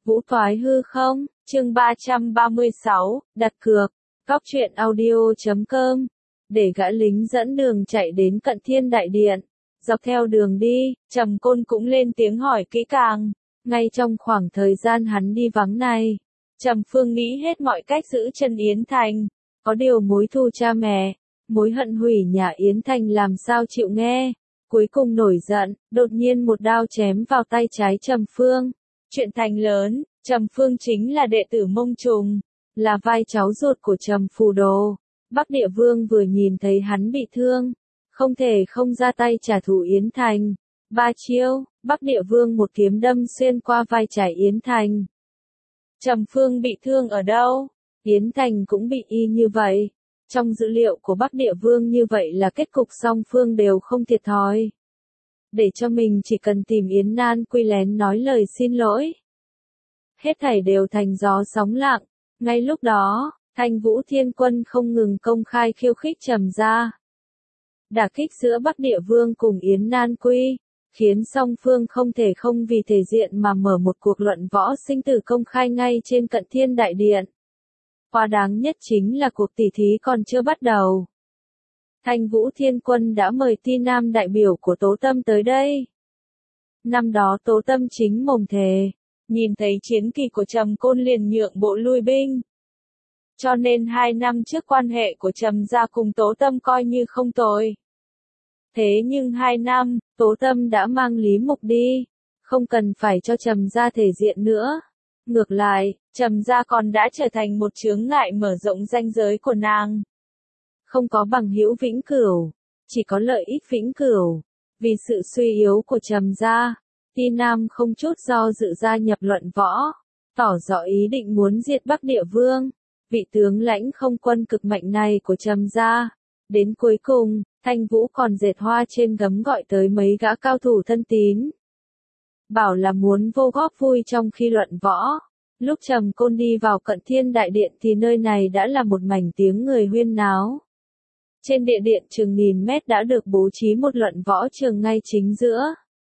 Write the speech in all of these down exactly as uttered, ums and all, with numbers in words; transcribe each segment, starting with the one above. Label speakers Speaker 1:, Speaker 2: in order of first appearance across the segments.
Speaker 1: Vũ thoái hư không, chương ba trăm ba mươi sáu, đặt cược, Cóc truyện audio chấm com, để gã lính dẫn đường chạy đến Cận Thiên Đại Điện. Dọc theo đường đi, Trầm Côn cũng lên tiếng hỏi kỹ càng. Ngay trong khoảng thời gian hắn đi vắng này, Trầm Phương nghĩ hết mọi cách giữ chân Yến Thành. Có điều mối thù cha mẹ, mối hận hủy nhà Yến Thành làm sao chịu nghe. Cuối cùng nổi giận, đột nhiên một đao chém vào tay trái Trầm Phương. Chuyện thành lớn, Trầm Phương chính là đệ tử Mông Trùng, là vai cháu ruột của Trầm Phù Đồ. Bắc Địa Vương vừa nhìn thấy hắn bị thương, không thể không ra tay trả thù Yến Thành. Ba chiêu, Bắc Địa Vương một kiếm đâm xuyên qua vai trái Yến Thành. Trầm Phương bị thương ở đâu? Yến Thành cũng bị y như vậy. Trong dữ liệu của Bắc Địa Vương như vậy là kết cục song phương đều không thiệt thòi. Để cho mình chỉ cần tìm Yến Nan Quy lén nói lời xin lỗi. Hết thảy đều thành gió sóng lặng. Ngay lúc đó, Thanh Vũ Thiên Quân không ngừng công khai khiêu khích Trầm gia. Đả kích giữa Bắc Địa Vương cùng Yến Nan Quy, khiến song phương không thể không vì thể diện mà mở một cuộc luận võ sinh tử công khai ngay trên Cận Thiên Đại Điện. Quá đáng nhất chính là cuộc tỉ thí còn chưa bắt đầu. Thanh Vũ Thiên Quân đã mời Ti Nam đại biểu của Tố Tâm tới đây. Năm đó Tố Tâm chính mồm thề, nhìn thấy chiến kỳ của Trầm Côn liền nhượng bộ lui binh. Cho nên hai năm trước quan hệ của Trầm gia cùng Tố Tâm coi như không tồi. Thế nhưng hai năm, Tố Tâm đã mang Lý Mục đi, không cần phải cho Trầm gia thể diện nữa. Ngược lại, Trầm gia còn đã trở thành một chướng ngại mở rộng ranh giới của nàng. Không có bằng hữu vĩnh cửu, chỉ có lợi ích vĩnh cửu. Vì sự suy yếu của Trầm gia, Ti Nam không chút do dự gia nhập luận võ, tỏ rõ ý định muốn diệt Bắc Địa Vương, vị tướng lãnh không quân cực mạnh này của Trầm gia. Đến cuối cùng, Thanh Vũ còn dệt hoa trên gấm gọi tới mấy gã cao thủ thân tín. Bảo là muốn vô góp vui trong khi luận võ. Lúc Trầm Côn đi vào Cận Thiên Đại Điện thì nơi này đã là một mảnh tiếng người huyên náo. Trên địa điện chừng nghìn mét đã được bố trí một luận võ trường ngay chính giữa.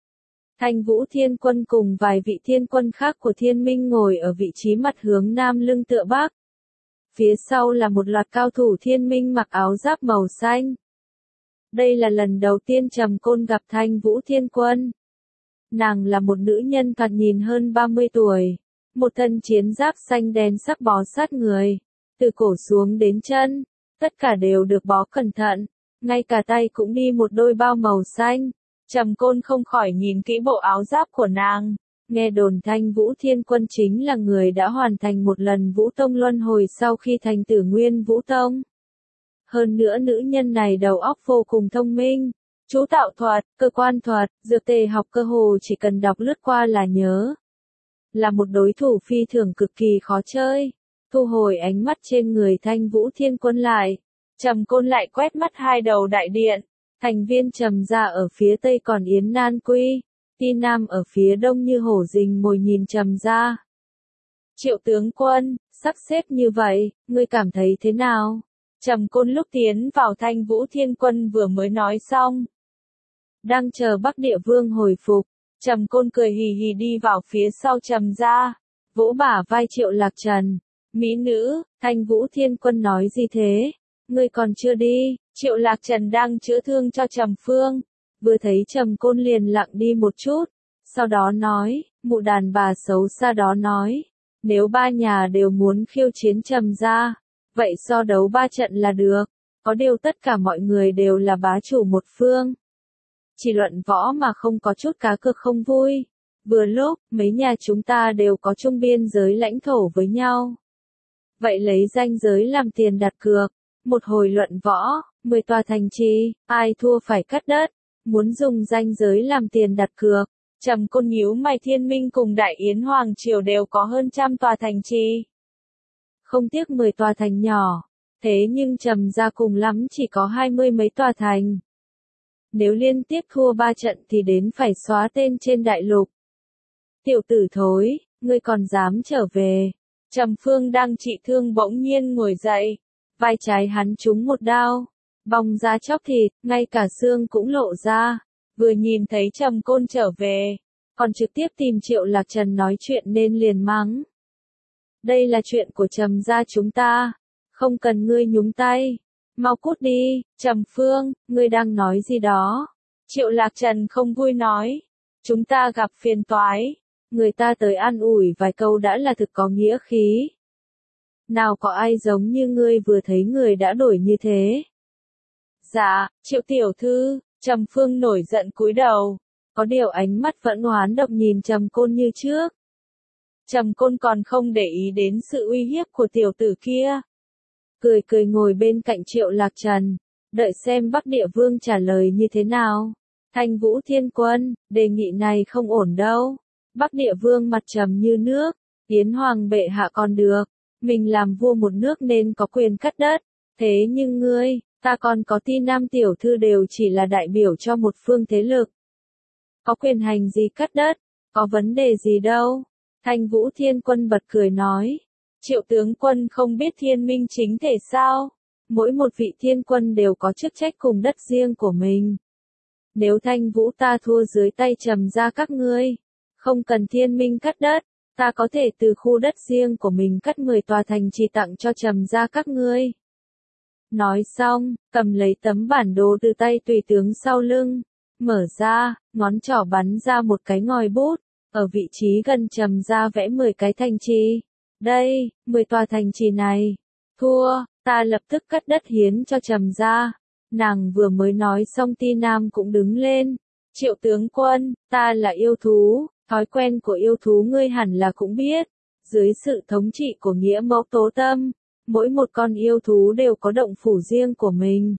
Speaker 1: Thanh Vũ Thiên Quân cùng vài vị thiên quân khác của Thiên Minh ngồi ở vị trí mặt hướng nam lưng tựa bắc. Phía sau là một loạt cao thủ Thiên Minh mặc áo giáp màu xanh. Đây là lần đầu tiên Trầm Côn gặp Thanh Vũ Thiên Quân. Nàng là một nữ nhân thoạt nhìn hơn ba mươi tuổi, một thân chiến giáp xanh đen sắc bó sát người, từ cổ xuống đến chân, tất cả đều được bó cẩn thận, ngay cả tay cũng đi một đôi bao màu xanh. Trầm Côn không khỏi nhìn kỹ bộ áo giáp của nàng, nghe đồn Thanh Vũ Thiên Quân chính là người đã hoàn thành một lần Vũ Tông luân hồi sau khi thành Tử Nguyên Vũ Tông. Hơn nữa nữ nhân này đầu óc vô cùng thông minh, chú tạo thuật, cơ quan thuật, dược tề học cơ hồ chỉ cần đọc lướt qua là nhớ. Là một đối thủ phi thường cực kỳ khó chơi. Thu hồi ánh mắt trên người Thanh Vũ Thiên Quân lại, Trầm Côn lại quét mắt hai đầu đại điện. Thành viên Trầm gia ở phía tây còn Yến Nan Quy, Ti Nam ở phía đông như hổ rình mồi nhìn Trầm gia. Triệu tướng quân, sắp xếp như vậy, ngươi cảm thấy thế nào? Trầm Côn lúc tiến vào Thanh Vũ Thiên Quân vừa mới nói xong. Đang chờ Bắc Địa Vương hồi phục, Trầm Côn cười hì hì đi vào phía sau Trầm gia, vỗ bả vai Triệu Lạc Trần. Mỹ nữ, Thanh Vũ Thiên Quân nói gì thế? Ngươi còn chưa đi. Triệu Lạc Trần đang chữa thương cho Trầm Phương, vừa thấy Trầm Côn liền lặng đi một chút, sau đó nói, mụ đàn bà xấu xa đó nói, nếu ba nhà đều muốn khiêu chiến Trầm gia, vậy so đấu ba trận là được, có điều tất cả mọi người đều là bá chủ một phương. Chỉ luận võ mà không có chút cá cược không vui, vừa lúc, mấy nhà chúng ta đều có chung biên giới lãnh thổ với nhau. Vậy lấy ranh giới làm tiền đặt cược, một hồi luận võ, mười tòa thành trì, ai thua phải cắt đất, muốn dùng ranh giới làm tiền đặt cược. Trầm Côn nhíu mày, Thiên Minh cùng Đại Yến Hoàng Triều đều có hơn trăm tòa thành trì. Không tiếc mười tòa thành nhỏ, thế nhưng Trầm gia cùng lắm chỉ có hai mươi mấy tòa thành. Nếu liên tiếp thua ba trận thì đến phải xóa tên trên đại lục. Tiểu tử thối, ngươi còn dám trở về. Trầm Phương đang trị thương bỗng nhiên ngồi dậy, vai trái hắn trúng một đao, bong ra chóc thịt, ngay cả xương cũng lộ ra. Vừa nhìn thấy Trầm Côn trở về, còn trực tiếp tìm Triệu Lạc Trần nói chuyện nên liền mắng. Đây là chuyện của Trầm gia chúng ta, không cần ngươi nhúng tay. Mau cút đi, Trầm Phương, ngươi đang nói gì đó? Triệu Lạc Trần không vui nói. Chúng ta gặp phiền toái. Người ta tới an ủi vài câu đã là thực có nghĩa khí. Nào có ai giống như ngươi vừa thấy người đã đổi như thế. Dạ, Triệu tiểu thư, Trầm Phương nổi giận cúi đầu. Có điều ánh mắt vẫn oán độc nhìn Trầm Côn như trước. Trầm Côn còn không để ý đến sự uy hiếp của tiểu tử kia. Cười cười ngồi bên cạnh Triệu Lạc Trần, đợi xem Bắc Địa Vương trả lời như thế nào. Thanh Vũ Thiên Quân, đề nghị này không ổn đâu. Bắc Địa Vương mặt trầm như nước, Yến Hoàng bệ hạ còn được, mình làm vua một nước nên có quyền cắt đất, thế nhưng ngươi, ta còn có Ti Nam tiểu thư đều chỉ là đại biểu cho một phương thế lực. Có quyền hành gì cắt đất, có vấn đề gì đâu. Thanh Vũ Thiên Quân bật cười nói, Triệu tướng quân không biết thiên minh chính thể sao, mỗi một vị thiên quân đều có chức trách cùng đất riêng của mình. Nếu Thanh Vũ ta thua dưới tay Trầm gia các ngươi, không cần thiên minh cắt đất, ta có thể từ khu đất riêng của mình cắt mười tòa thành trì tặng cho Trầm gia các ngươi. Nói xong, cầm lấy tấm bản đồ từ tay tùy tướng sau lưng, mở ra, ngón trỏ bắn ra một cái ngòi bút, ở vị trí gần Trầm gia vẽ mười cái thành trì. Đây, mười tòa thành trì này, thua, ta lập tức cắt đất hiến cho Trầm gia. Nàng vừa mới nói xong Ti Nam cũng đứng lên. Triệu tướng quân, ta là yêu thú, thói quen của yêu thú ngươi hẳn là cũng biết. Dưới sự thống trị của nghĩa mẫu Tố Tâm, mỗi một con yêu thú đều có động phủ riêng của mình.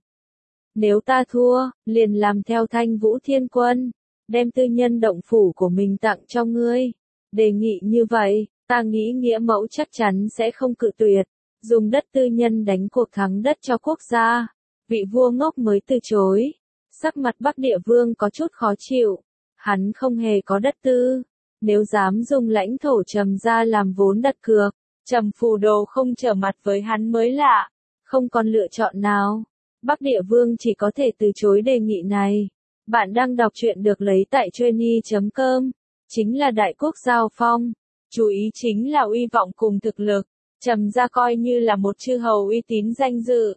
Speaker 1: Nếu ta thua, liền làm theo Thanh Vũ Thiên Quân, đem tư nhân động phủ của mình tặng cho ngươi. Đề nghị như vậy, ta nghĩ nghĩa mẫu chắc chắn sẽ không cự tuyệt, dùng đất tư nhân đánh cuộc thắng đất cho quốc gia. Vị vua ngốc mới từ chối. Sắc mặt Bắc Địa Vương có chút khó chịu. Hắn không hề có đất tư. Nếu dám dùng lãnh thổ Trầm gia làm vốn đặt cược, Trầm Phù Đồ không trở mặt với hắn mới lạ. Không còn lựa chọn nào. Bắc Địa Vương chỉ có thể từ chối đề nghị này. Bạn đang đọc truyện được lấy tại Trainee chấm com. Chính là đại quốc giao phong. Chú ý chính là uy vọng cùng thực lực. Trầm gia coi như là một chư hầu uy tín danh dự.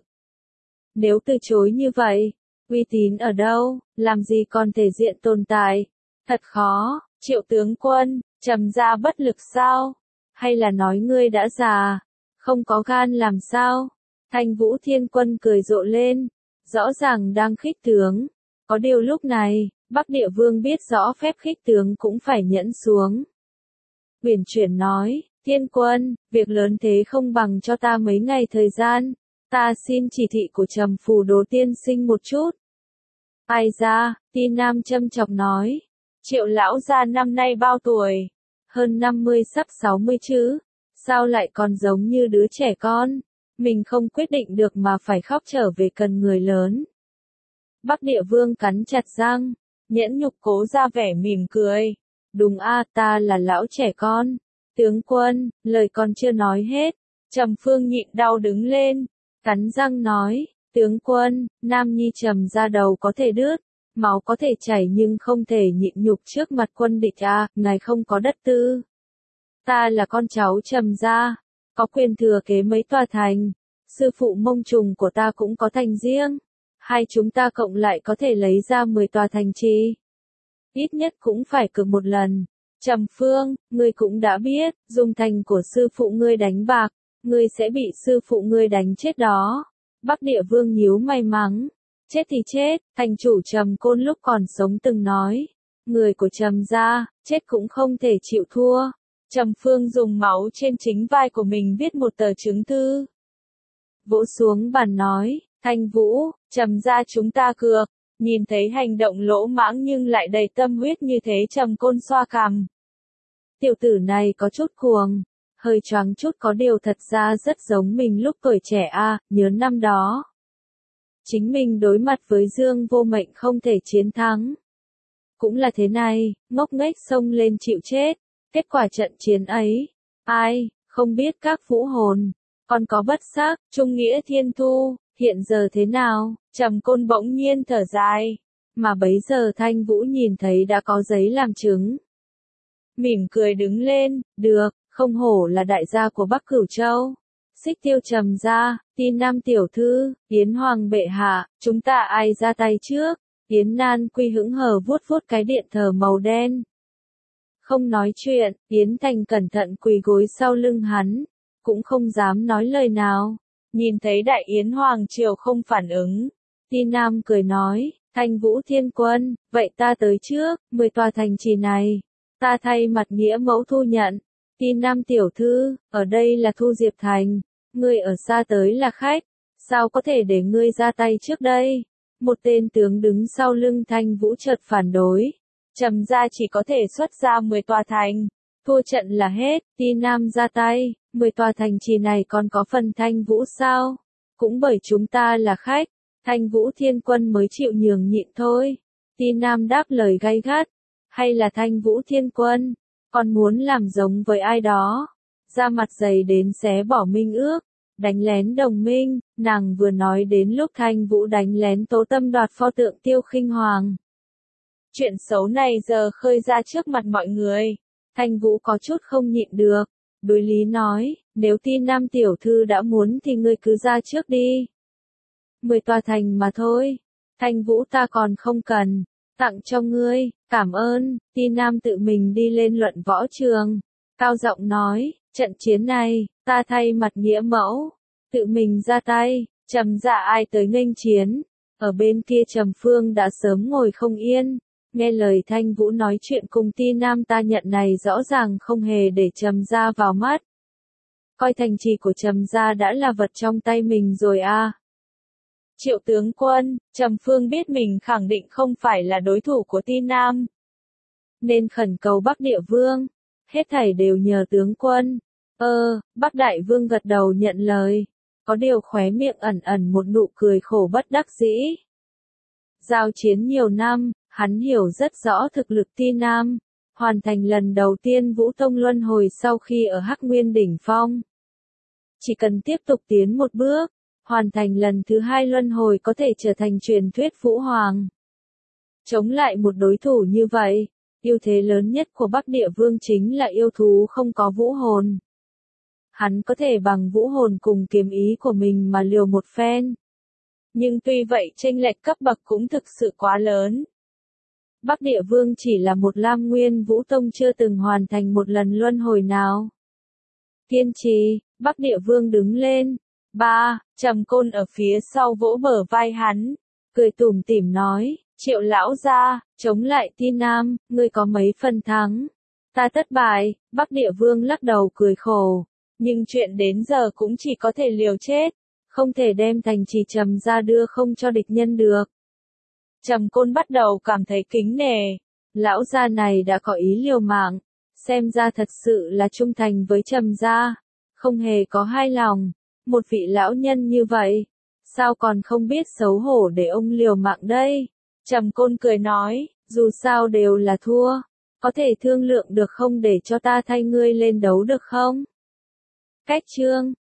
Speaker 1: Nếu từ chối như vậy, uy tín ở đâu, làm gì còn thể diện tồn tại? Thật khó, Triệu tướng quân, Trầm gia bất lực sao? Hay là nói ngươi đã già, không có gan làm sao? Thanh Vũ Thiên Quân cười rộ lên, rõ ràng đang khích tướng. Có điều lúc này, Bắc Địa Vương biết rõ phép khích tướng cũng phải nhẫn xuống. Uyển chuyển nói, Thiên Quân, việc lớn thế không bằng cho ta mấy ngày thời gian. Ta xin chỉ thị của Trầm Phù Đồ tiên sinh một chút. Ai ra, Ti Nam châm chọc nói. Triệu lão gia năm nay bao tuổi? Hơn năm mươi sắp sáu mươi chứ. Sao lại còn giống như đứa trẻ con? Mình không quyết định được mà phải khóc trở về cần người lớn. Bắc Địa Vương cắn chặt răng, nhẫn nhục cố ra vẻ mỉm cười. Đúng a, ta là lão trẻ con. Tướng quân, lời còn chưa nói hết. Trầm Phương nhịn đau đứng lên. Cắn răng nói, tướng quân, Nam Nhi Trầm gia đầu có thể đứt, máu có thể chảy nhưng không thể nhịn nhục trước mặt quân địch à, ngài không có đất tư. Ta là con cháu Trầm gia, có quyền thừa kế mấy tòa thành, sư phụ Mông Trùng của ta cũng có thành riêng, hai chúng ta cộng lại có thể lấy ra mười tòa thành trì. Ít nhất cũng phải cược một lần. Trầm Phương, ngươi cũng đã biết, dùng thành của sư phụ ngươi đánh bạc. Ngươi sẽ bị sư phụ ngươi đánh chết đó. Bắc Địa Vương nhíu mày mắng. Chết thì chết, thành chủ Trầm Côn lúc còn sống từng nói. Người của Trầm gia, chết cũng không thể chịu thua. Trầm Phương dùng máu trên chính vai của mình viết một tờ chứng thư. Vỗ xuống bàn nói, Thanh Vũ, Trầm gia chúng ta cược. Nhìn thấy hành động lỗ mãng nhưng lại đầy tâm huyết như thế Trầm Côn xoa cằm. Tiểu tử này có chút cuồng. Hơi choáng chút có điều thật ra rất giống mình lúc tuổi trẻ a, à, nhớ năm đó. Chính mình đối mặt với Dương Vô Mệnh không thể chiến thắng. Cũng là thế này, ngốc nghếch xông lên chịu chết. Kết quả trận chiến ấy, ai, không biết các vũ hồn, còn có bất sắc, trung nghĩa thiên thu, hiện giờ thế nào, Trầm Côn bỗng nhiên thở dài. Mà bấy giờ Thanh Vũ nhìn thấy đã có giấy làm chứng. mỉm cười đứng lên, được, không hổ là đại gia của Bắc Cửu Châu. Xích Tiêu trầm ra, tin Nam tiểu thư, Yến Hoàng bệ hạ, chúng ta ai ra tay trước? Yến Nan Quy hững hờ vuốt vuốt cái điện thờ màu đen. Không nói chuyện, Yến Thành cẩn thận quỳ gối sau lưng hắn, cũng không dám nói lời nào. Nhìn thấy Đại Yến Hoàng triều không phản ứng, Tin Nam cười nói, Thanh Vũ Thiên Quân, vậy ta tới trước, mười tòa thành trì này, ta thay mặt nghĩa mẫu thu nhận. Tin Nam tiểu thư, ở đây là Thu Diệp Thành, ngươi ở xa tới là khách, sao có thể để ngươi ra tay trước đây? Một tên tướng đứng sau lưng Thanh Vũ chợt phản đối. Trầm gia chỉ có thể xuất ra mười tòa thành, thua trận là hết, Tin Nam ra tay, mười tòa thành trì này còn có phần Thanh Vũ sao? Cũng bởi chúng ta là khách, Thanh Vũ Thiên Quân mới chịu nhường nhịn thôi. Tin Nam đáp lời gay gắt, hay là Thanh Vũ Thiên Quân, còn muốn làm giống với ai đó, ra mặt dày đến xé bỏ minh ước, đánh lén đồng minh, nàng vừa nói đến lúc Thanh Vũ đánh lén Tố Tâm đoạt pho tượng Tiêu Khinh Hoàng. Chuyện xấu này giờ khơi ra trước mặt mọi người, Thanh Vũ có chút không nhịn được, đối lý nói, nếu Tin Nam tiểu thư đã muốn thì ngươi cứ ra trước đi. Mười tòa thành mà thôi, Thanh Vũ ta còn không cần, tặng cho ngươi, cảm ơn. Tin Nam tự mình đi lên luận võ trường, cao giọng nói, trận chiến này, ta thay mặt nghĩa mẫu, tự mình ra tay, Trầm dạ ai tới nghênh chiến. Ở bên kia Trầm Phương đã sớm ngồi không yên, nghe lời Thanh Vũ nói chuyện cùng Tin Nam ta nhận này rõ ràng không hề để Trầm gia vào mắt. Coi thành trì của Trầm gia đã là vật trong tay mình rồi à. Triệu tướng quân, Trầm Phương biết mình khẳng định không phải là đối thủ của Tin Nam, nên khẩn cầu Bắc Địa Vương, hết thảy đều nhờ tướng quân. Ơ, Bắc Đại Vương gật đầu nhận lời, có điều khóe miệng ẩn ẩn một nụ cười khổ bất đắc dĩ. Giao chiến nhiều năm, hắn hiểu rất rõ thực lực Tin Nam, hoàn thành lần đầu tiên Vũ Tông luân hồi sau khi ở Hắc Nguyên đỉnh phong. Chỉ cần tiếp tục tiến một bước, hoàn thành lần thứ hai luân hồi có thể trở thành truyền thuyết Vũ Hoàng. Chống lại một đối thủ như vậy, ưu thế lớn nhất của Bắc Địa Vương chính là yêu thú không có vũ hồn. Hắn có thể bằng vũ hồn cùng kiếm ý của mình mà liều một phen. Nhưng tuy vậy chênh lệch cấp bậc cũng thực sự quá lớn. Bắc Địa Vương chỉ là một Lam Nguyên Vũ Tông chưa từng hoàn thành một lần luân hồi nào. Kiên trì, Bắc Địa Vương đứng lên. Ba, Trầm Côn ở phía sau vỗ bờ vai hắn, cười tủm tỉm nói, Triệu lão gia, chống lại Tin Nam, ngươi có mấy phần thắng. Ta thất bại. Bắc Địa Vương lắc đầu cười khổ, nhưng chuyện đến giờ cũng chỉ có thể liều chết, không thể đem thành trì Trầm ra đưa không cho địch nhân được. Trầm Côn bắt đầu cảm thấy kính nể, lão gia này đã có ý liều mạng, xem ra thật sự là trung thành với Trầm gia, không hề có hai lòng. Một vị lão nhân như vậy, sao còn không biết xấu hổ để ông liều mạng đây? Trầm Côn cười nói, dù sao đều là thua, có thể thương lượng được không để cho ta thay ngươi lên đấu được không? Cách chương